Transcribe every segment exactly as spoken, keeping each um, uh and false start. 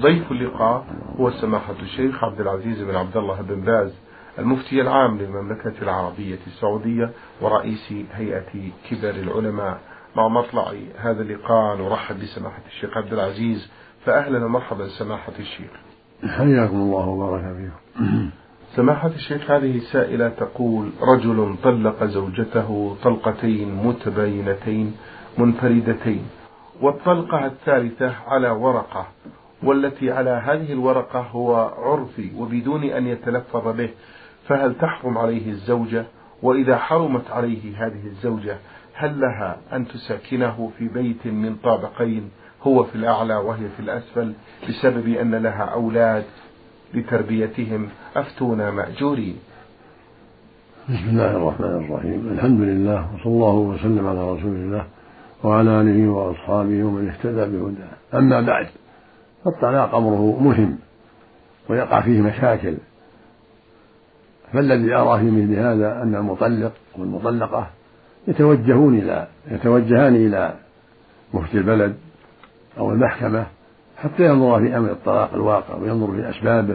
ضيف اللقاء هو سماحة الشيخ عبد العزيز بن عبد الله بن باز، المفتي العام للمملكة العربية السعودية ورئيس هيئة كبار العلماء. مع مطلع هذا اللقاء نرحب بسماحة الشيخ عبد العزيز، فأهلا ومرحبا سماحة الشيخ. حياكم الله وبارك فيكم. سماحة الشيخ، هذه سائلة تقول: رجل طلق زوجته طلقتين متباينتين منفردتين، والطلقة الثالثة على ورقة، والتي على هذه الورقة هو عرفي وبدون أن يتلفظ به، فهل تحرم عليه الزوجة؟ وإذا حرمت عليه هذه الزوجة هل لها أن تساكنه في بيت من طابقين، هو في الأعلى وهي في الأسفل، بسبب أن لها أولاد لتربيتهم؟ أفتونا مأجورين. بسم الله الرحمن الرحيم، الحمد لله وصلى الله وسلم على رسول الله وعلى آله وأصحابه ومن اهتدى بهداه. أما بعد، فالطلاق أمره مهم ويقع فيه مشاكل، فالذي أرى في مثل هذا أن المطلق والمطلقة يتوجهون إلى يتوجهان إلى مفتي البلد أو المحكمة حتى ينظر في أمر الطلاق الواقع وينظر في أسبابه،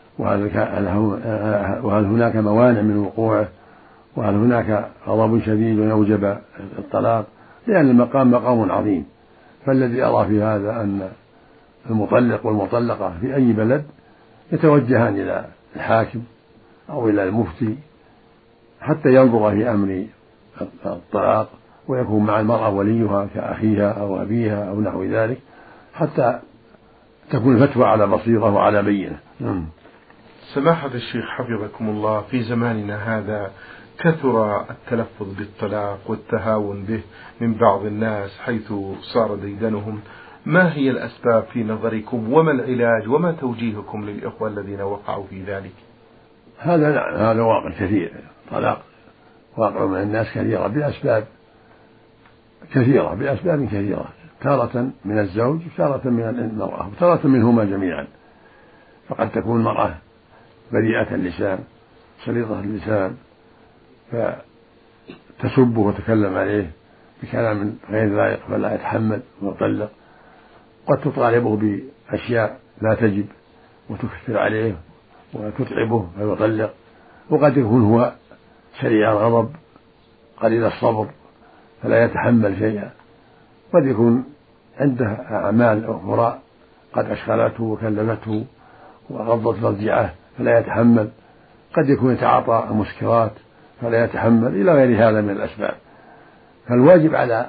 وهل هناك موانع من وقوعه، وهل هناك غضب شديد يوجب الطلاق، لأن المقام مقام عظيم. فالذي أرى في هذا أن المطلق والمطلقة في أي بلد يتوجهان إلى الحاكم أو إلى المفتي حتى ينظر في أمر الطلاق، ويكون مع المرأة وليها كأخيها أو أبيها أو نحو ذلك، حتى تكون الفتوى على بصيرة وعلى بينة. سماحة الشيخ حفظكم الله، في زماننا هذا كثر التلفظ بالطلاق والتهاون به من بعض الناس حيث صار ديدنهم. ما هي الأسباب في نظركم، وما العلاج، وما توجيهكم للإخوة الذين وقعوا في ذلك؟ هذا هذا واقع كثير، طلاق واقع من الناس كثيرة بأسباب كثيرة بأسباب كثيرة، تارة من الزوج وتارة من المرأة وتارة منهما جميعا. فقد تكون المرأة بريئة اللسان سليطة اللسان فتسبه وتكلم عليه بكلام غير لائق فلا يتحمل ويطلق، قد تطالبه بأشياء لا تجب وتكثر عليه وتتعبه فيطلق، وقد يكون هو سريع الغضب قليل الصبر فلا يتحمل شيئا، قد يكون عنده أعمال أخرى قد أشغلته وكلفته وغضت مرجعه فلا يتحمل، قد يكون يتعاطى المسكرات فلا يتحمل، إلى غير هذا من الأسباب. فالواجب على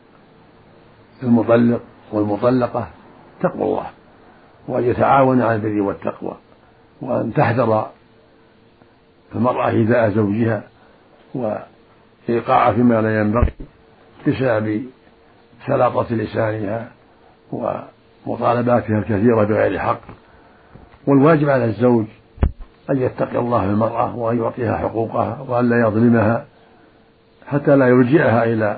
المطلق والمطلقة تقوى الله، وأن يتعاون على البر والتقوى، وأن تحذر المرأة إيذاء زوجها وإيقاعه فيما لا ينبغي بسبب سلاطة لسانها ومطالباتها الكثيرة بغير حق. والواجب على الزوج أن يتقي الله في المرأة وأن يعطيها حقوقها وأن لا يظلمها حتى لا يلجئها إلى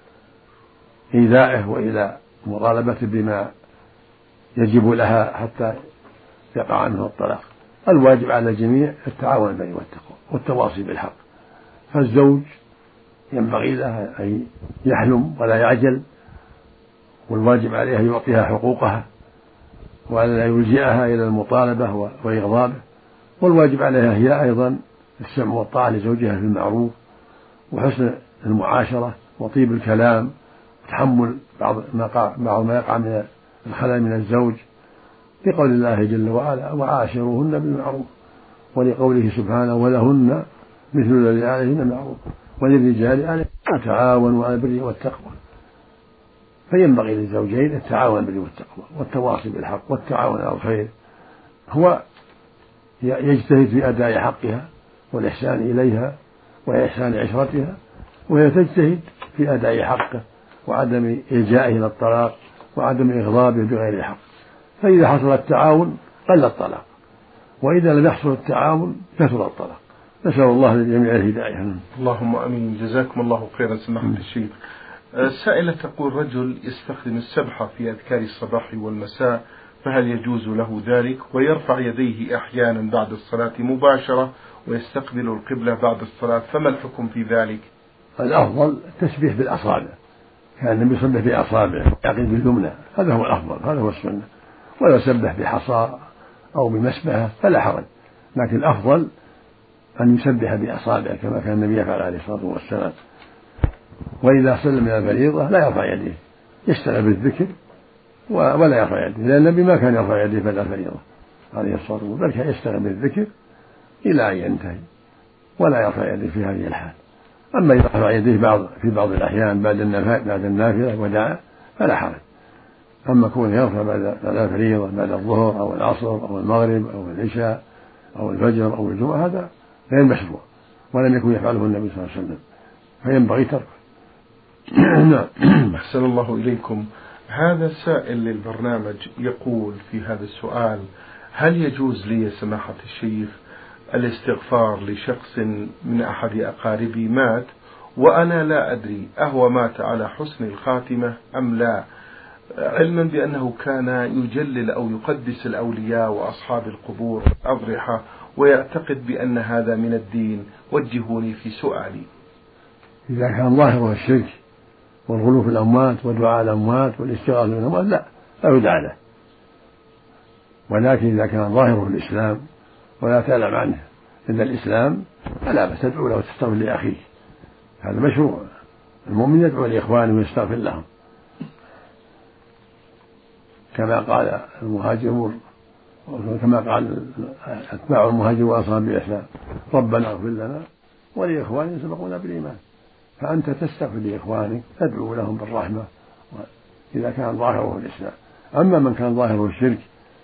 إيذائه وإلى مطالبته بما يجب لها حتى يقع عنه الطلاق. الواجب على الجميع التعاون بالبر والتقوى والتواصي بالحق، فالزوج ينبغي له أن يحلم ولا يعجل، والواجب عليه أن يعطيها حقوقها وأن لا يلجئها إلى المطالبة وإغضابه، والواجب عليها هي أيضا السمع والطاعة لزوجها في المعروف وحسن المعاشرة وطيب الكلام وتحمل بعض ما يقع من الخلل من الزوج، لقول الله جل وعلا: وعاشروهن بالمعروف، ولقوله سبحانه: ولهن مثل الذي عليهن معروف وللرجال عليهن تعاونوا على البر والتقوى. فينبغي للزوجين التعاون على البر والتقوى والتواصي بالحق والتعاون على الخير، هو يجتهد في أداء حقها والإحسان إليها وإحسان عشرتها، وهي تجتهد في أداء حقه وعدم إلجائه إلى الطلاق وعدم إغضابه بغير حق. فإذا حصل التعاون قل الطلاق، وإذا لم يحصل التعاون كثر الطلاق. نسأل الله للجميع الهداية. اللهم أمين. جزاكم الله خيرا سماحة الشيخ. سائلة تقول: رجل يستخدم السبحة في أذكار الصباح والمساء، فهل يجوز له ذلك؟ ويرفع يديه أحيانا بعد الصلاة مباشرة ويستقبل القبلة بعد الصلاة، فما الحكم في ذلك؟ الأفضل التسبيح بالأصابع، كان النبي يصبح بأصابعه يعقد باليمنى، هذا هو الأفضل، هذا هو السنة. ولو سبح بحصى أو بمسبحة فلا حرج، لكن الأفضل أن يسبح بأصابعه كما كان النبي يفعل عليه الصلاة والسلام. وإذا سلم من الفريضة لا يرفع يديه، يشتغل بالذكر ولا يرفع يديه، لأن النبي ما كان يرفع يديه بعد الفريضة عليه الصلاة والسلام، بل كان يشتغل بالذكر إلى أن ينتهي ولا يرفع يديه في هذه الحال. أما إذا رفع يديه بعض في بعض الأحيان بعد بعد النافلة ودعا فلا حرج. أما كونه يرفع بعد الفريضة بعد الظهر أو العصر أو المغرب أو العشاء أو الفجر أو الجمعة هذا غير مشروع ولم يكن يفعله النبي صلى الله عليه وسلم، فينبغي تركه. نعم. أحسن الله إليكم. هذا سائل للبرنامج يقول في هذا السؤال: هل يجوز لي سماحة الشيخ الاستغفار لشخص من أحد أقاربي مات وأنا لا أدري أهو مات على حسن الخاتمة أم لا، علما بأنه كان يجلل أو يقدس الأولياء وأصحاب القبور والأضرحة ويعتقد بأن هذا من الدين، وجهوني في سؤالي. إذا كان ظاهره الشرك والغلو في الأموات ودعاء الأموات والاستغاثة بالأموات لا لا يدعى له، ولكن إذا كان ظاهره الإسلام ولا تعلم عنه إلا الإسلام فلا بأس تدعو له وتستغفر لأخيك، هذا مشروع. المؤمن يدعو لإخوانه ويستغفر لهم كما قال المهاجرون كما قال أتباع المهاجر وأصحاب الإسلام: ربنا اغفر لنا ولإخواننا سبقونا بالإيمان. فأنت تستغفر لإخوانك تدعو لهم بالرحمة إذا كان ظاهره الإسلام. أما من كان ظاهره الشرك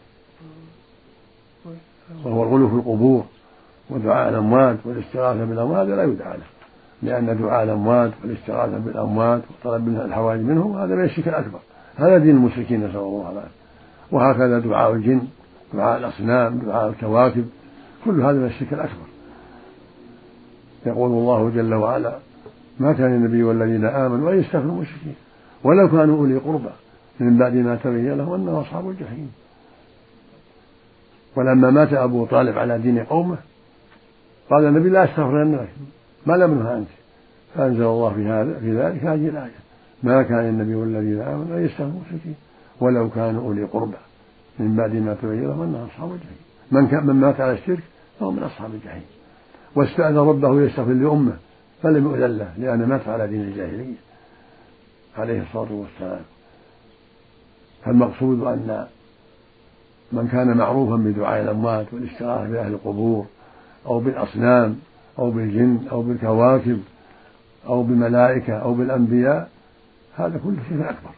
وهو الغلو في القبور ودعاء الأموات والاستغاثة بالأموات لا يدعى له، لأن دعاء الأموات والاستغاثة بالأموات وطلب منها الحوائج منهم هذا من الشرك الأكبر، هذا دين المشركين نسأل الله العافية. وهكذا دعاء الجن، دعاء الأصنام، دعاء الكواكب، كل هذا من الشرك الأكبر. يقول الله جل وعلا: ما كان النبي والذين آمنوا أن يستغفروا المشركين ولو كانوا أولي قربى من بعد ما تبين لهم أنهم أصحاب الجحيم. ولما مات أبو طالب على دين قومه قال النبي: لا أستغفرن لك ما لم أنه عنك، فأنزل الله في هذا في ذلك هذه الآية: ما كان النبي والذين آمنوا أن يستغفروا المشركين ولو كانوا أولي قربى من بعد ما تبين لهم أنهم أصحاب الجحيم. من كان من مات على الشرك فهو من أصحاب الجحيم. واستأذن ربه يستغفر لأمه فلم يؤذن له لأنه مات على دين الجاهلية عليه الصلاة والسلام. فالمقصود أن من كان معروفا بدعاء الأموات والاستغاثة بأهل القبور أو بالأصنام أو بالجن أو بالكواكب أو بالملائكة أو بالأنبياء هذا كله شيء أكبر،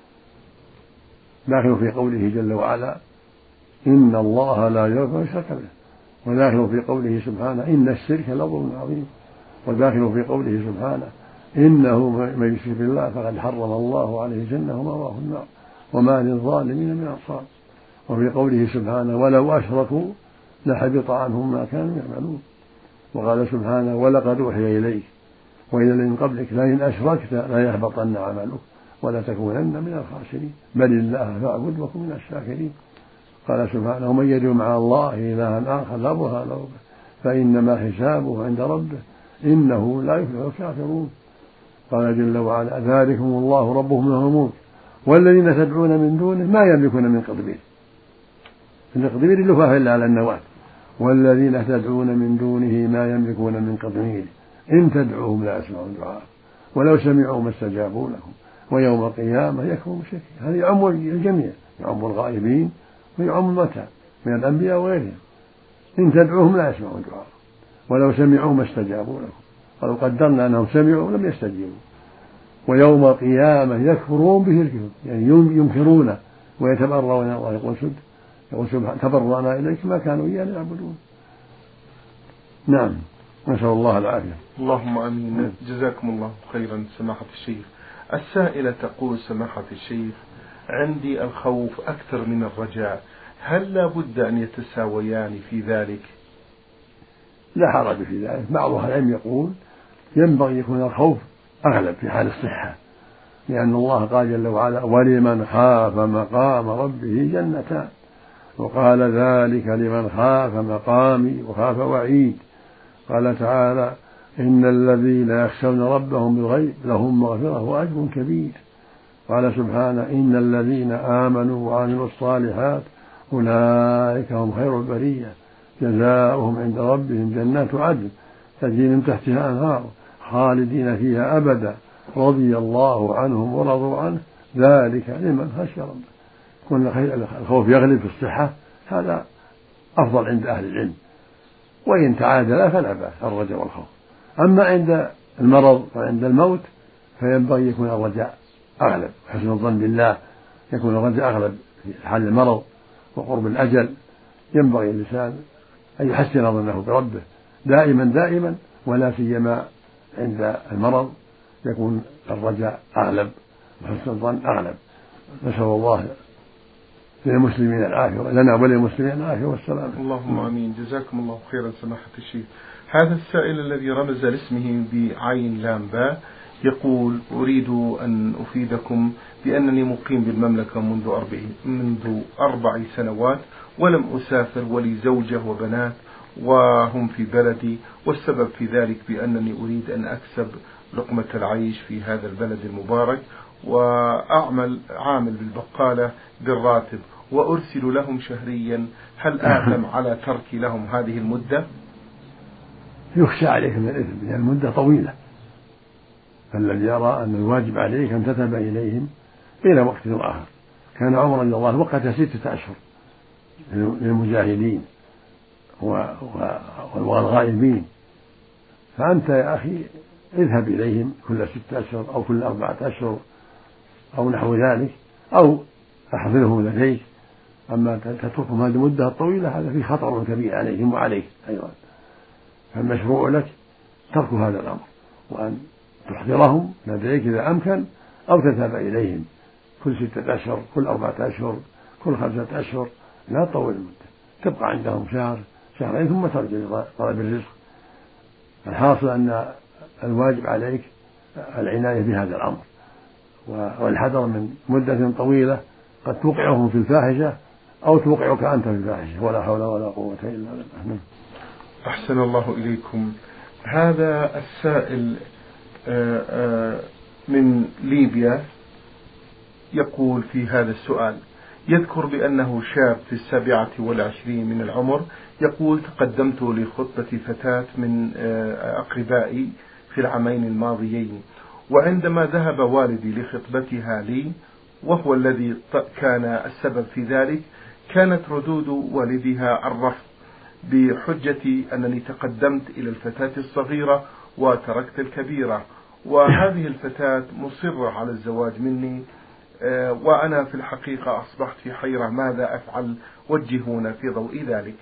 داخل في قوله جل وعلا: إن الله لا يغفر يشرك به، وداخل في قوله سبحانه: إن الشرك لظلم عظيم، وداخل في قوله سبحانه: إنه من يشرك بالله فقد حرم الله عليه الجنة ومأواه النار وما للظالمين من أنصار. وفي قوله سبحانه: ولو أشركوا لحبط عنهم ما كانوا يعملون. وقال سبحانه: ولقد أوحي إليك وإلى الذين قبلك لئن أشركت لا يحبطن عملك ولا تكونن من الخاسرين بل الله فاعبد وكن من الشاكرين. قال سبحانه: ومن يدعو مع الله إلها آخر لا برهان له به فإنما حسابه عند ربه إنه لا يفلح الكافرون. قال جل وعلا: ذلكم الله ربهم له الملك والذين تدعون من دونه ما يملكون من قطمير. القطمير اللفافة إلا على النواة. والذين تدعون من دونه ما يملكون من قطمير إن تدعوهم لا يسمعوا دعاء ولو سمعوا ما استجابوا لكم ويوم القيامة يكفرون بشركهم. هذا يعم الجميع، يعم الغائبين ويعم الموتى من الأنبياء وغيرهم. إن تدعوهم لا يسمعوا دعاء ولو سمعوا ما استجابوا لكم ولو قدرنا أنهم سمعوا لم يستجيبوا ويوم القيامة يكفرون بشركهم، يعني ينكرون ويتبرؤون. الله يقول سد يقول سبحانه: تبرأنا إليك ما كانوا إيانا يعبدون. نعم، نسأل الله العافية. اللهم آمين. جزاكم الله خيرا سماحة الشيخ. السائلة تقول: سماحة الشيخ، عندي الخوف أكثر من الرجاء، هل لا بد أن يتساويان في ذلك؟ لا حرج في ذلك. بعض أهل العلم يقول ينبغي يكون الخوف أغلب في حال الصحة، لأن الله قال جل وعلا: ولمن خاف مقام ربه جنتان، وقال ذلك لمن خاف مقامي وخاف وعيد. قال تعالى: إن الذين يخشون ربهم بالغيب لهم مغفرة وأجر كبير. قال سبحانه إن الذين آمنوا وعملوا الصالحات أولئك هم خير البرية جزاؤهم عند ربهم جنات عدن تجري من تحتها أنهار خالدين فيها أبدا رضي الله عنهم ورضوا عنه ذلك لمن خشي ربه. كن الخوف يغلب في الصحة هذا أفضل عند أهل العلم، وإن تعادل فلا بأس الرجاء والخوف. أما عند المرض وعند الموت فينبغي يكون الرجاء أغلب، حسن الظن بالله يكون الرجاء أغلب في حال المرض وقرب الأجل. ينبغي الإنسان أن يحسن ظنه بربه دائما دائما، ولا سيما عند المرض يكون الرجاء أغلب وحسن الظن أغلب. نسأل الله للمسلمين العافية لنا وللمسلمين العافية والسلام. اللهم آمين. جزاكم الله خيرا سماحة الشيخ. هذا السائل الذي رمز لاسمه بعين لام باء يقول أريد أن أفيدكم بأنني مقيم بالمملكة منذ أربع منذ أربع سنوات ولم أسافر ولي زوجة وبنات وهم في بلدي، والسبب في ذلك بأنني أريد أن أكسب لقمة العيش في هذا البلد المبارك، وأعمل عامل بالبقالة بالراتب وأرسل لهم شهريا. هل آثم على ترك لهم هذه المدة؟ يخشى عليك من الإثم لأن المدة طويلة، فالذي يرى أن الواجب عليك أن تذهب إليهم إلى وقت آخر. كان عمر رضي الله عنه وقت ستة أشهر للمجاهدين والغائبين، فأنت يا أخي اذهب إليهم كل ستة أشهر أو كل أربعة أشهر أو نحو ذلك، أو أحضرهم لديك. أما تتركهم هذه المدة الطويلة هذا فيه خطر كبير عليهم وعليك أيضا. فالمشروع لك ترك هذا الأمر، وأن تحضرهم لديك إذا أمكن، أو تذهب إليهم كل ستة أشهر كل أربعة أشهر كل خمسة أشهر، لا تطول المدة، تبقى عندهم شهر شهرين ثم ترجع لطلب الرزق. الحاصل أن الواجب عليك العناية بهذا الأمر والحذر من مدة طويلة قد توقعهم في الفاحشة أو توقعك أنت في الفاحشة، ولا حول ولا قوة إلا بالله. أحسن الله إليكم. هذا السائل من ليبيا يقول في هذا السؤال، يذكر بأنه شاب في السابعة والعشرين من العمر، يقول تقدمت لخطبة فتاة من أقربائي في العامين الماضيين، وعندما ذهب والدي لخطبتها لي وهو الذي كان السبب في ذلك، كانت ردود والدها الرفض بحجة أنني تقدمت إلى الفتاة الصغيرة وتركت الكبيرة، وهذه الفتاة مصرة على الزواج مني، وأنا في الحقيقة أصبحت في حيرة ماذا أفعل؟ وجهونا في ضوء ذلك.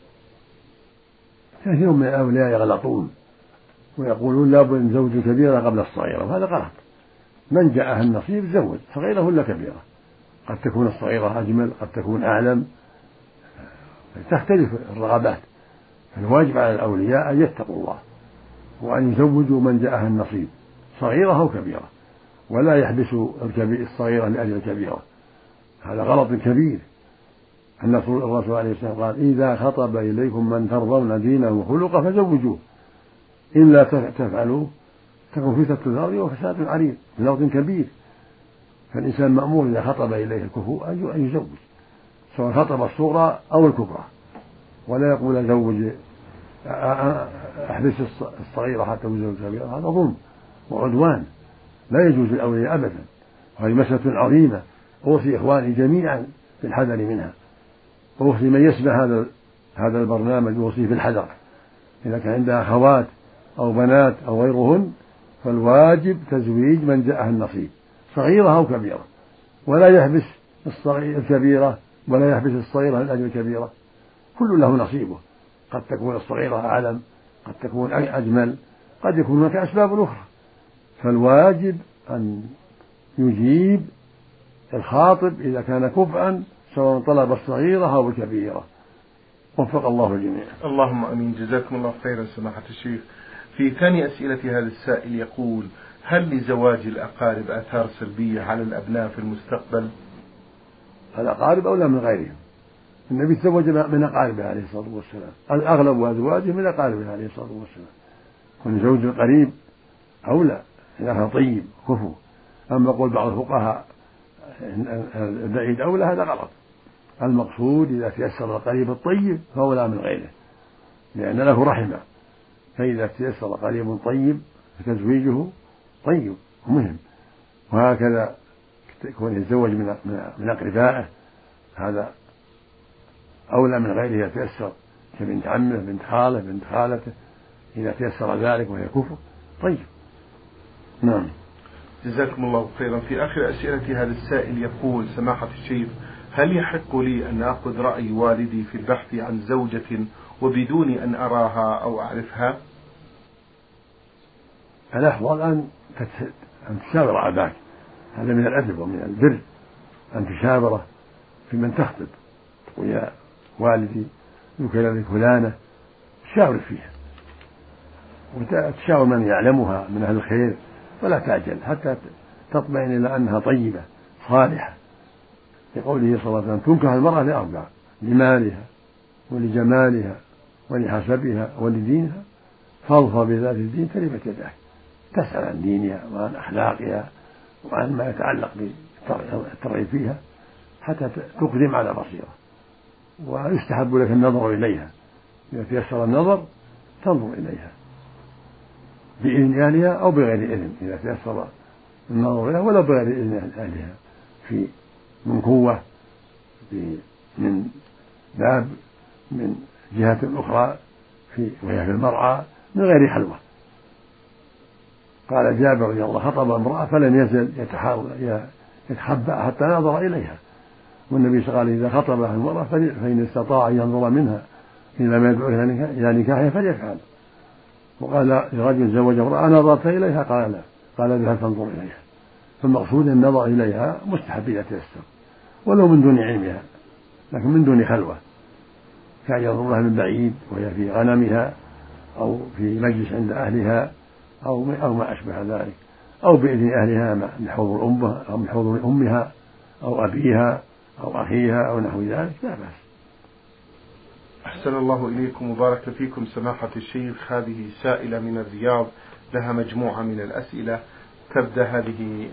كثير من الأولياء يغلطون ويقولون لا بد من زوج كبيرة قبل الصغيرة، وهذا غلط. من جاءها النصيب زوج صغيرة ولا كبيرة، قد تكون الصغيرة أجمل قد تكون أعلم، تختلف الرغبات. الواجب على الأولياء أن يتقوا الله وأن يزوجوا من جاءها النصيب صغيرة أو كبيرة، ولا يحبسوا الصغيرة لأجل الكبيرة، هذا غلط كبير. الرسول عليه السلام قال إذا خطب إليكم من ترضون دينه وخلقه فزوجوه، إلا تفعلوا تكون فتنة في الأرض وفساد عريض، في الأرض كبير. فالإنسان مأمور إذا خطب إليه الكفو أن يزوج، سواء خطب الصغرى أو الكبرى، ولا يقول أزوج أحبس الصغيرة حتى تزوج الكبيرة، هذا ظلم وعدوان لا يجوز للأولياء أبدا، وهذه مسألة عظيمة. أوصي إخواني جميعا بالحذر منها، أوصي من يسمع هذا هذا البرنامج أوصيه بالحذر. إذا كان عندها أخوات أو بنات أو غيرهن فالواجب تزويج من جاءها النصيب صغيرة أو كبيرة، ولا يحبس الكبيرة ولا يحبس الصغيرة لأجل الكبيرة، كل له نصيبه. قد تكون الصغيرة أعلم قد تكون أجمل قد يكون هناك أسباب أخرى، فالواجب أن يجيب الخاطب إذا كان كفءا سواء طلب الصغيرة أو الكبيرة. وفق الله الجميع. اللهم أمين. جزاكم الله خيرا سماحة الشيخ. في ثاني أسئلة هذا السائل يقول هل لزواج الأقارب آثار سلبية على الأبناء في المستقبل؟ الأقارب أولى من غيرهم. النبي تزوج من أقاربه عليه الصلاة والسلام، الأغلب أزواجه من أقاربه عليه الصلاة والسلام، كون زوج القريب أولى إذا كان طيب كفو. أما قول بعض الفقهاء البعيد أولى هذا غلط. المقصود إذا تيسر القريب الطيب فأولى من غيره لأن له رحمة، فإذا تيسر قريب طيب فتزويجه طيب ومهم. وهكذا يكون يتزوج من من أقربائه هذا أولى من غيره إذا تيسر، كبنت عمه بنت خاله بنت خالته إذا تيسر ذلك وهي كفر طيب. نعم. جزاكم الله خيرا. في آخر أسئلة هذا السائل يقول: سماحة الشيخ، هل يحق لي أن أخذ رأي والدي في البحث عن زوجة وبدون أن أراها أو أعرفها؟ الأفضل أن أن تشاور أباك، هذا من الأدب ومن البر أن تشاوره في من تخطب، تقول يا والدي ذكر لي فلانة، تشاور فيها وتشاور من يعلمها من أهل الخير ولا تعجل حتى تطمئن إلى أنها طيبة صالحة، لقوله صلى الله عليه وسلم: تنكح المرأة لأربع: لمالها ولجمالها ولحسبها ولدينها، فاظفر بذات الدين تربت يداك. تسأل عن دينها وعن أخلاقها وعن ما يتعلق بالترغيب فيها حتى تقدم على بصيرة. ويستحب لك النظر إليها، إذا تيسر النظر تنظر إليها بإذن أهلها أو بغير إذن، إذا تيسر النظر إليها ولو بغير إذن أهلها، في من قوة من باب من جهة أخرى في وهي في المرعى من غير حلوة. قال جابر رضي الله عنه: خطب امرأة فلم يزل يتخبأ حتى نظر إليها، والنبي صلى الله عليه وسلم إذا خطب المرأة فإن استطاع أن ينظر منها إلى ما يدعو إلى نكاحها فليفعل. وقال لرجل زوج امرأة: نظرت إليها؟ قال لا. قال: اذهب فانظر إليها. فالمقصود النظر إليها مستحب إذا تيسر ولو من دون علمها، لكن من دون خلوة، كان ينظر لها من بعيد وهي في غنمها أو في مجلس عند أهلها أو أو ما أشبه ذلك، أو بإذن أهلها من حضور أمها أو من حضور أمها أو أبيها أو أخيها أو نحو ذلك، لا بأس. أحسن الله إليكم وبارك فيكم سماحة الشيخ. هذه سائلة من الرياض لها مجموعة من الأسئلة. تبدأ هذه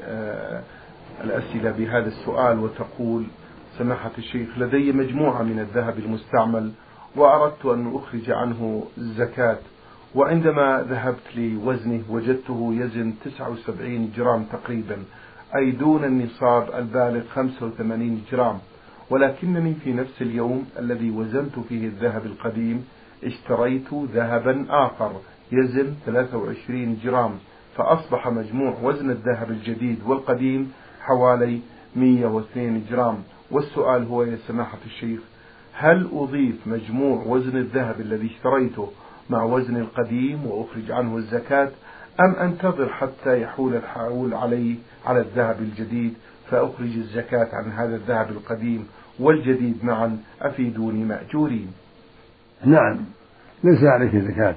الأسئلة بهذا السؤال وتقول: سماحة الشيخ، لدي مجموعة من الذهب المستعمل وأردت أن أخرج عنه الزكاة، وعندما ذهبت لوزنه وجدته يزن تسعة وسبعين جرام تقريبا، أي دون النصاب البالغ خمسة وثمانين جرام، ولكنني في نفس اليوم الذي وزنت فيه الذهب القديم اشتريت ذهبا آخر يزن ثلاثة وعشرين جرام، فأصبح مجموع وزن الذهب الجديد والقديم حوالي مئة واثنين جرام. والسؤال هو يا سماحة الشيخ: هل أضيف مجموع وزن الذهب الذي اشتريته مع وزن القديم وأخرج عنه الزكاة، أم أنتظر حتى يحول الحول علي على الذهب الجديد فأخرج الزكاة عن هذا الذهب القديم والجديد معا؟ أفيدوني مأجورين. نعم، ليس عليك زكاة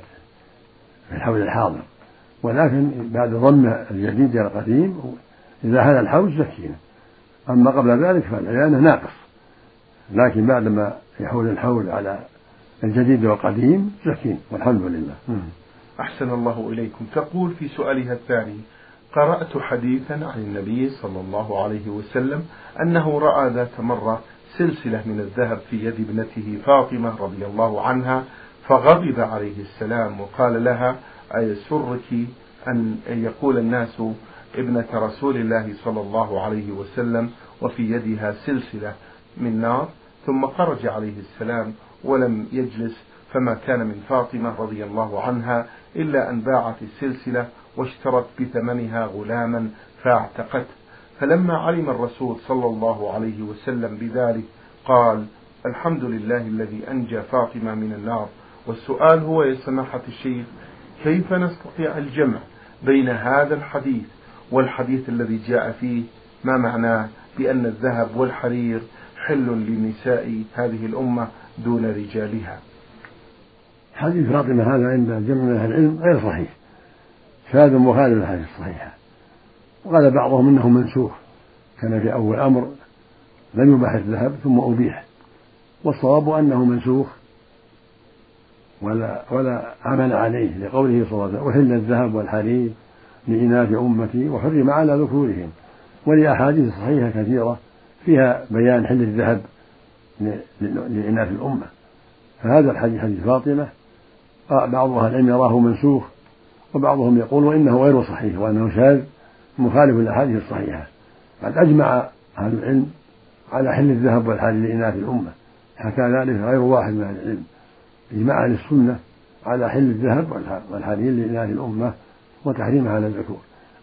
في الحول الحاضر، ولكن بعد ضم الجديد إلى القديم إذا هذا الحول زكينا، أما قبل ذلك فلا لأنه ناقص، لكن بعدما يحول الحول على الجديد والقديم زكين والحمد لله. أحسن الله إليكم. تقول في سؤالها الثاني: قرأت حديثا عن النبي صلى الله عليه وسلم أنه رأى ذات مرة سلسلة من الذهب في يد ابنته فاطمة رضي الله عنها، فغضب عليه السلام وقال لها: أيسرك أن يقول الناس ابنة رسول الله صلى الله عليه وسلم وفي يدها سلسلة من نار؟ ثم خرج عليه السلام ولم يجلس، فما كان من فاطمة رضي الله عنها إلا أن باعت السلسلة واشترت بثمنها غلاما فاعتقته. فلما علم الرسول صلى الله عليه وسلم بذلك قال: الحمد لله الذي أنجى فاطمة من النار. والسؤال هو يا سماحة الشيخ: كيف نستطيع الجمع بين هذا الحديث والحديث الذي جاء فيه ما معناه بأن الذهب والحرير حل لنساء هذه الأمة دون رجالها؟ حديث فاطمة هذا عند جمع من أهل العلم غير صحيح، شاذ مخالف الحديث الصحيحة، وقال بعضهم إنه منسوخ، كان في أول أمر لم يباح الذهب ثم أبيح، والصواب أنه منسوخ ولا ولا عمل عليه، لقوله صلى الله عليه وسلم: أحل الذهب والحرير لإناث أمتي وحرم على ذكورهم. ولأحاديث صحيحة كثيرة فيها بيان حل الذهب لإناث الأمة. فهذا الحديث حديث فاطمة بعض أهل العلم يراه منسوخ، وبعضهم يقول إنه غير صحيح وأنه شاذ مخالف للأحاديث الصحيحة. قد أجمع أهل العلم على حل الذهب والحرير لإناث الأمة، حكى ذلك غير واحد من أهل العلم، إجماع أهل السنة على حل الذهب والحرير لإناث الأمة وتحريمها على الذكور.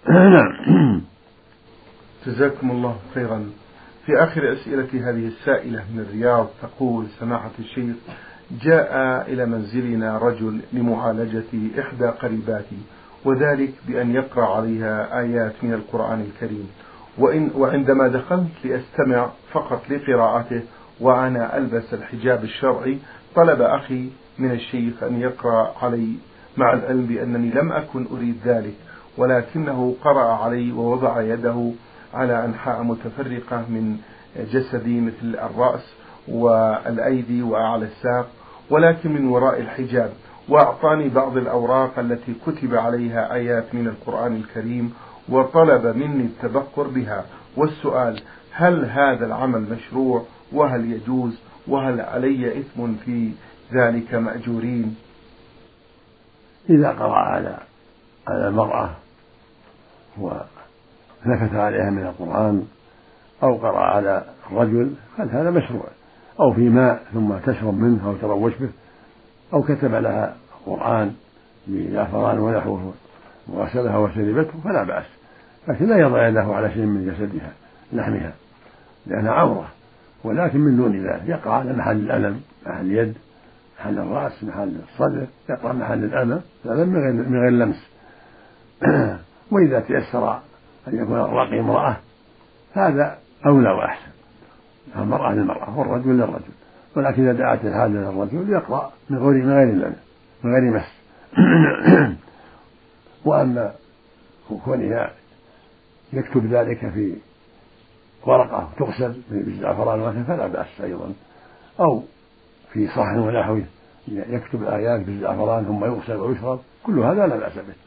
جزاكم الله خيرا. في آخر أسئلة هذه السائلة من الرياض تقول: سماحة الشيخ، جاء إلى منزلنا رجل لمعالجة إحدى قريباتي، وذلك بأن يقرأ عليها آيات من القرآن الكريم، وإن وعندما دخلت لأستمع فقط لقراءته وأنا ألبس الحجاب الشرعي، طلب أخي من الشيخ أن يقرأ علي، مع العلم بأنني لم أكن أريد ذلك، ولكنه قرأ علي ووضع يده على أنحاء متفرقة من جسدي مثل الرأس والأيدي وأعلى الساق، ولكن من وراء الحجاب، وأعطاني بعض الأوراق التي كتب عليها آيات من القرآن الكريم، وطلب مني التبقر بها. والسؤال: هل هذا العمل مشروع؟ وهل يجوز؟ وهل علي إثم في ذلك مأجورين؟ إذا قرأ على على المرأة ونكت عليها من القرآن، أو قرأ على الرجل، هل هذا مشروع، أو في ماء ثم تشرب منه أو تروش به، أو كتب لها القرآن بزعفران ونحوه وغسلها وشربته، فلا بأس، لكن لا يضع يده على شيء من جسدها لحمها لأنها عورة. ولكن من دون ذلك يقرأ على محل الألم، محل اليد، محل الرأس، محل الصدر، يقرأ محل الألم من غير من غير لمس. وإذا تيسر أن يكون الراقي امرأة هذا أولى وأحسن، المرأة للمرأة والرجل للرجل، ولكن إذا دعت الحاجة للرجل يقرأ من غير من غير لمس من غير مس. وأما كونها يكتب ذلك في ورقة تغسل بالزعفران وكذا فلا بأس أيضا، أو في صحن ونحوه يكتب آيات بالزعفران ثم يغسل ويشرب، كل هذا لا بأس به.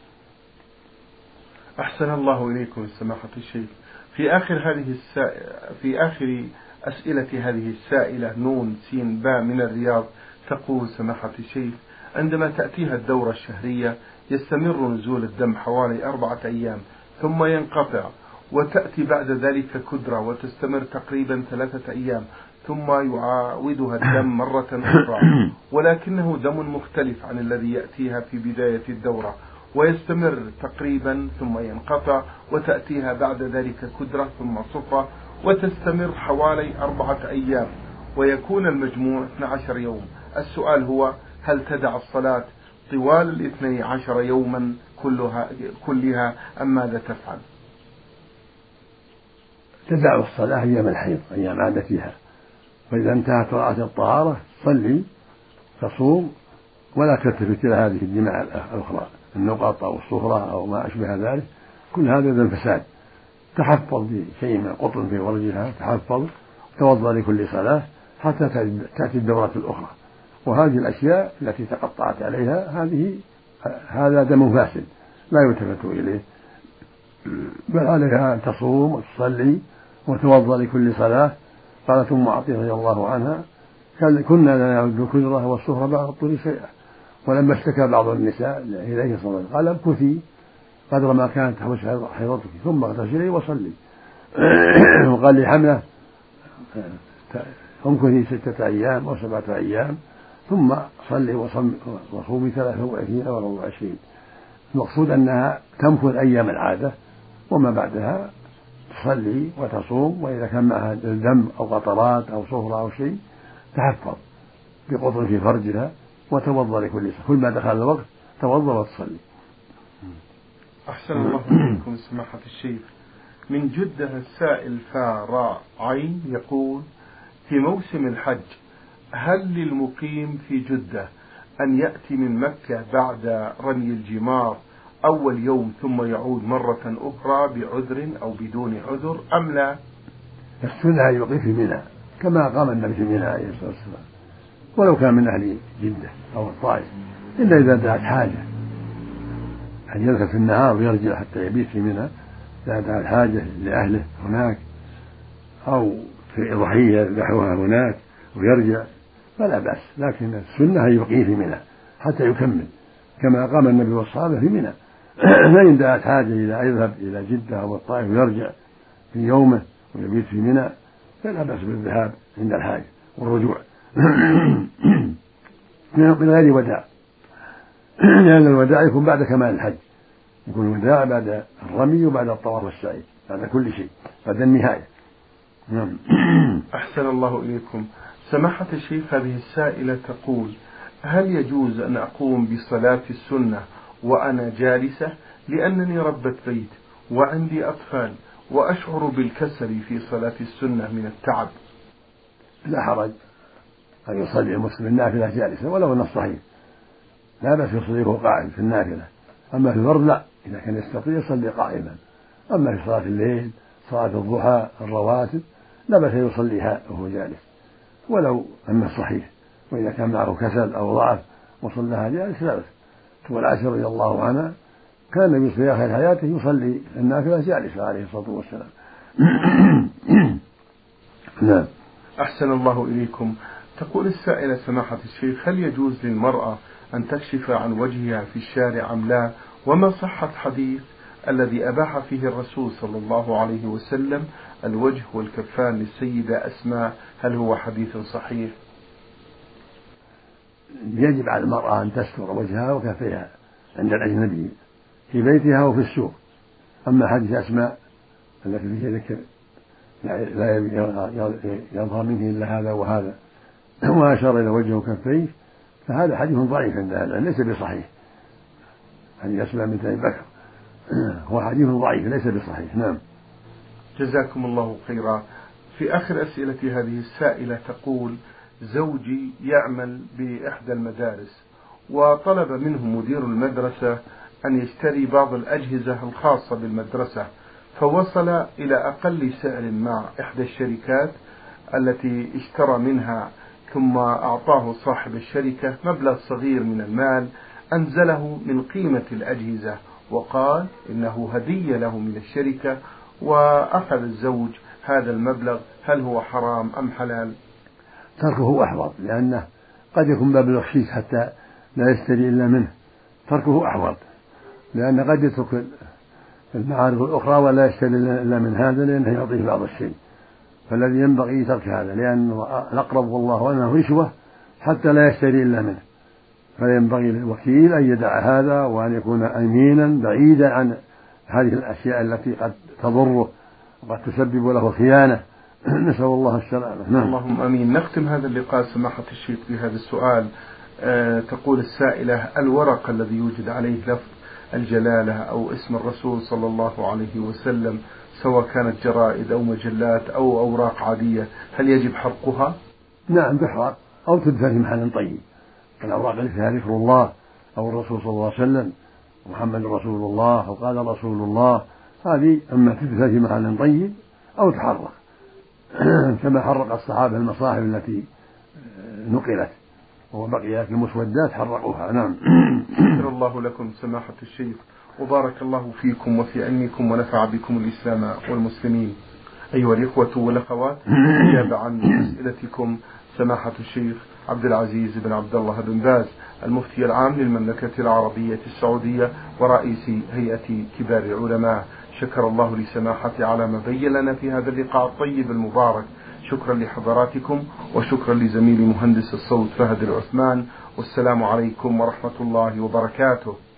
أحسن الله إليكم سماحة الشيخ. في آخر هذه السائلة في آخر أسئلة هذه السائلة نون سين باء من الرياض تقول: سماحة الشيخ، عندما تأتيها الدورة الشهرية يستمر نزول الدم حوالي أربعة أيام ثم ينقطع، وتأتي بعد ذلك كدرة وتستمر تقريبا ثلاثة أيام ثم يعاودها الدم مرة أخرى، ولكنه دم مختلف عن الذي يأتيها في بداية الدورة، ويستمر تقريبا ثم ينقطع، وتأتيها بعد ذلك كدرة ثم صفرة، وتستمر حوالي أربعة أيام، ويكون المجموع اثني عشر يوم. السؤال هو: هل تدع الصلاة طوال الاثني عشر يوما كلها, كلها أم ماذا تفعل؟ تدع الصلاة أيام الحيض، أيام عادتها، فإذا انتهت رأت الطهارة صلي تصوم ولا تلتفت إلى هذه الدماء الأخرى، النقط أو الصفرة أو ما أشبه ذلك، كل هذا ذا الفساد. تحفظ بشيء من قطن في فرجها، تحفظ، توضأ لكل صلاة حتى تأتي الدورة الأخرى. وهذه الأشياء التي تقطعت عليها هذه هذا دم فاسد لا يلتفت إليه، بل عليها أن تصوم وتصلي وتوضأ لكل صلاة. قالت أم عطية رضي الله عنها: كنا لا نعد الكدرة والصفرة بعد الطول شيئا، ولما اشتكى بعض النساء إليه صلى الله عليه وسلم قال: امكثي قدر ما كانت تحوش حيضتك ثم اغتسلي وصلي. وقال لحمله: امكثي ستة أيام أو سبعة أيام ثم صلي وصومي ثلاثة وعشرين أو أربعة وعشرين. المقصود أنها تمكث أيام العادة وما بعدها تصلي وتصوم، وإذا كان معها الدم أو قطرات أو صفرة أو شيء تحفظ بقطن في فرجها وتوضأ لكل صلاة، كل ما دخل الوقت توضأ وتصلي. أحسن الله إليكم سماحة الشيخ. من جدة السائل فاراء عين يقول: في موسم الحج هل للمقيم في جدة أن يأتي من مكة بعد رمي الجمار أول يوم ثم يعود مرة أخرى بعذر أو بدون عذر أم لا؟ السنة أن يقيم في منى كما قام النبي في منى عليه الصلاة والسلام، ولو كان من أهل جدة أو الطائف، إلا إذا دعت حاجة أن يذهب في النهار ويرجع حتى يبيت في منى، إذا دعا الحاجة لأهله هناك أو في ضحية يذبحها هناك ويرجع فلا بأس، لكن السنة أن يقيم في منى حتى يكمل كما قام النبي والصحابة في منى. فإن دعت حاجة إلى يذهب إلى جدة أو الطائف ويرجع في يومه ويبيت في منى فلا بأس بالذهاب عند الحاجة والرجوع من غير وداع، لأن الوداع يكون بعد كمال الحج، يكون الوداع بعد الرمي وبعد الطواف والسعي بعد كل شيء بعد النهاية. أحسن الله إليكم. سماحة الشيخ، هذه السائلة تقول: هل يجوز أن أقوم بصلاة السنة وأنا جالسة، لأنني ربة بيت وعندي أطفال وأشعر بالكسل في صلاة السنة من التعب؟ لا حرج أن يصلي المسلم النافلة جالسا ولو أنه صحيح، لا بأس يصليه قاعد في النافلة، أما في الفرض لا، إذا كان يستطيع يصلي قائما. أما في صلاة الليل صلاة الضحى الرواتب لا بأس يصليها وهو جالس ولو أنه صحيح، وإذا كان معه كسل أو ضعف وصلىها جالس لا بأس. تقول عائشة رضي الله عنها كان النبي في آخر حياته يصلي النافلة جالسة عليه الصلاة والسلام. نعم. أحسن الله إليكم. تقول السائلة: سماحة الشيخ، هل يجوز للمرأة أن تكشف عن وجهها في الشارع أم لا؟ وما صحة حديث الذي أباح فيه الرسول صلى الله عليه وسلم الوجه والكفان للسيدة أسماء، هل هو حديث صحيح؟ يجب على المرأة أن تستر وجهها وكفيها عند الأجنبي في بيتها وفي السوق. أما حديث أسماء التي فيه ذكر لا يظهر منه إلا هذا وهذا وأشار إلى وجهه وكفيه فهذا حديث ضعيف عند أهل العلم ليس بصحيح. حديث أسماء بنت أبي بكر هو حديث ضعيف ليس بصحيح. نعم. جزاكم الله خيرا. في آخر أسئلة هذه السائلة تقول: زوجي يعمل بإحدى المدارس وطلب منه مدير المدرسة أن يشتري بعض الأجهزة الخاصة بالمدرسة، فوصل إلى أقل سعر مع إحدى الشركات التي اشترى منها، ثم أعطاه صاحب الشركة مبلغ صغير من المال أنزله من قيمة الأجهزة وقال إنه هدية له من الشركة، وأخذ الزوج هذا المبلغ، هل هو حرام أم حلال؟ تركه أحوط، لأنه قد يكون مبلغ شيك حتى لا يشتري إلا منه، تركه أحوط، لأن قد يترك المعارض الأخرى ولا يشتري إلا من هذا لأنه يعطيه بعض الشيء، فالذي ينبغي ترك هذا لأنه الأقرب والله أنه رشوة حتى لا يشتري إلا منه، فينبغي للوكيل أن يدع هذا وأن يكون أمينا بعيدا عن هذه الأشياء التي قد تضره وقد تسبب له خيانة. نسأل الله السلامة. نعم. اللهم أمين. نختم هذا اللقاء سماحة الشيخ بهذا السؤال. أه تقول السائلة: الورق الذي يوجد عليه لفظ الجلالة أو اسم الرسول صلى الله عليه وسلم، سواء كانت جرائد أو مجلات أو أوراق عادية، هل يجب حرقها؟ نعم تحرق أو تدفن في محل طيب. الأوراق التي فيها ذكر الله أو الرسول صلى الله عليه وسلم محمد رسول الله أو قال رسول الله، هذه أما تدفن في محل طيب أو تحرق كما حرق الصحابة المصاحف التي نقلت وبقيت المسودات حرقوها. نعم. شكر الله لكم سماحة الشيخ، وبارك الله فيكم وفي علمكم ونفع بكم الإسلام والمسلمين. أيها الإخوة والأخوات، أجاب عن أسئلتكم سماحة الشيخ عبد العزيز بن عبد الله بن باز، المفتي العام للمملكة العربية السعودية ورئيس هيئة كبار العلماء. شكر الله لسماحته على ما بين لنا في هذا اللقاء الطيب المبارك. شكرا لحضراتكم، وشكرا لزميلي مهندس الصوت فهد العثمان، والسلام عليكم ورحمة الله وبركاته.